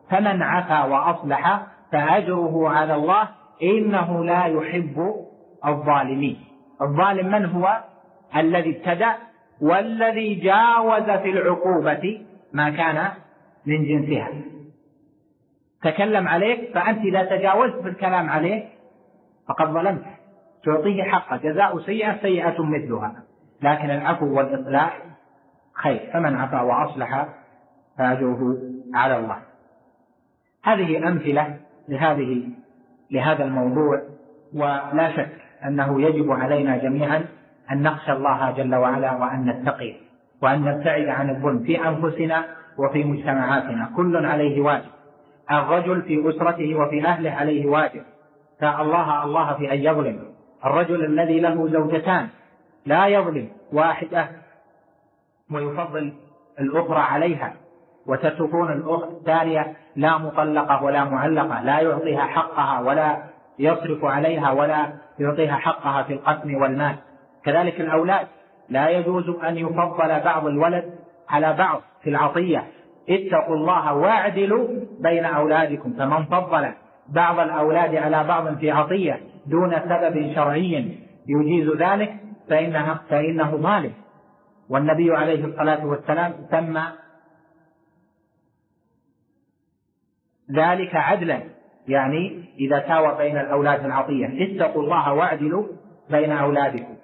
فمن عفا وأصلح فأجره على الله إنه لا يحب الظالمين. الظالم من هو؟ الذي ابتدأ والذي جاوز في العقوبة ما كان من جنسها. تكلم عليك، فأنت إذا تجاوزت في الكلام عليه فقد ظلمت، تعطيه حقه، جزاء سيئة سيئة مثلها، لكن العفو والإصلاح خير. فمن عفا وأصلح فأجره على الله. هذه أمثلة لهذا الموضوع، ولا شك أنه يجب علينا جميعا أن نخشى الله جل وعلا، وأن نتقي، وأن نبتعد عن الظلم في أنفسنا وفي مجتمعاتنا. كل عليه واجب، الرجل في أسرته وفي أهله عليه واجب، الله في أن يظلم. الرجل الذي له زوجتان لا يظلم واحدة ويفضل الأخرى عليها، وتتركون الثانية لا مطلقة ولا معلقة، لا يعطيها حقها ولا يصرف عليها ولا يعطيها حقها في القسم والمال. كذلك الأولاد، لا يجوز أن يفضل بعض الولد على بعض في العطية. اتقوا الله واعدلوا بين أولادكم، فمن فضل بعض الأولاد على بعض في عطية دون سبب شرعي يجيز ذلك فإنه ظالم. والنبي عليه الصلاة والسلام سمى ذلك عدلا، يعني إذا ساوى بين الأولاد العطية. اتقوا الله واعدلوا بين أولادكم.